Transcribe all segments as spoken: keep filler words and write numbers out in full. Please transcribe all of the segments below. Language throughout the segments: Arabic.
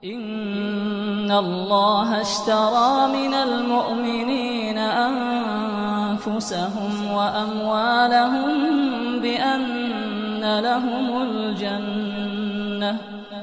إن الله اشترى من المؤمنين أنفسهم وأموالهم بأن لهم الجنة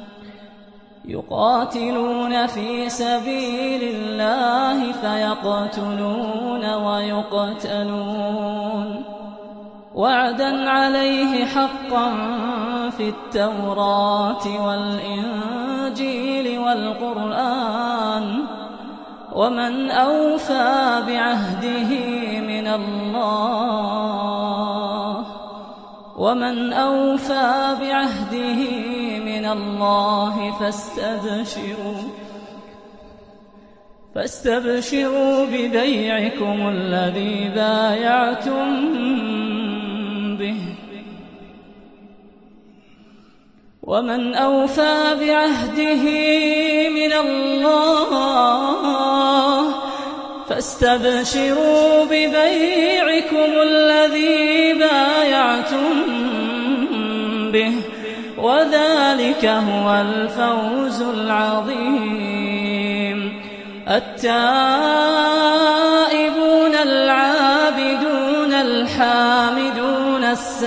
يقاتلون في سبيل الله فيقتلون ويقتلون وعدا عليه حقا في التوراة والإنجيل والقرآن ومن أوفى بعهده من الله ومن أوفى بعهده من الله فاستبشروا فاستبشروا ببيعكم الذي بايعتم به ومن أوفى بعهده من الله فاستبشروا ببيعكم الذي بايعتم به وذلك هو الفوز العظيم. التائبون العابدون الحامدون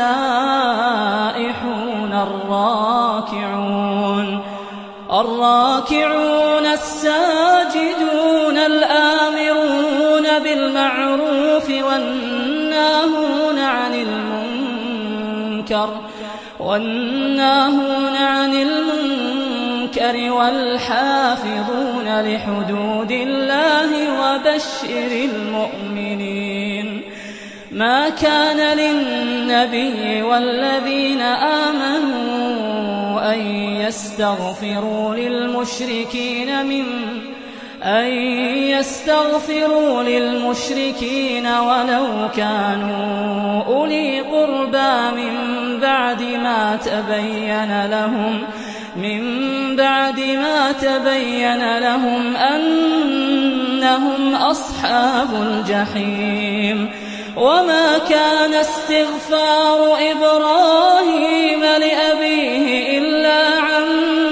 السائحون الراكعون الراكعون الساجدون الآمرون بالمعروف والناهون عن المنكر والناهون عن المنكر والحافظون لحدود الله وبشر المؤمنين. ما كان للنبي والذين آمنوا أن يستغفروا للمشركين من أن يستغفروا للمشركين ولو كانوا أولي قربى من بعد ما تبين لهم من بعد ما تبين لهم أنهم أصحاب الجحيم. وما كان استغفار إبراهيم لأبيه إلا عن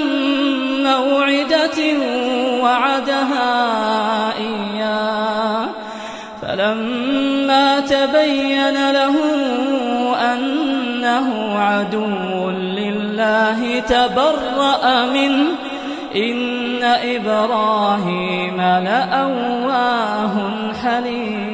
موعدة وعدها إياه فلما تبين له أنه عدو لله تبرأ منه إن إبراهيم لأواه حليم.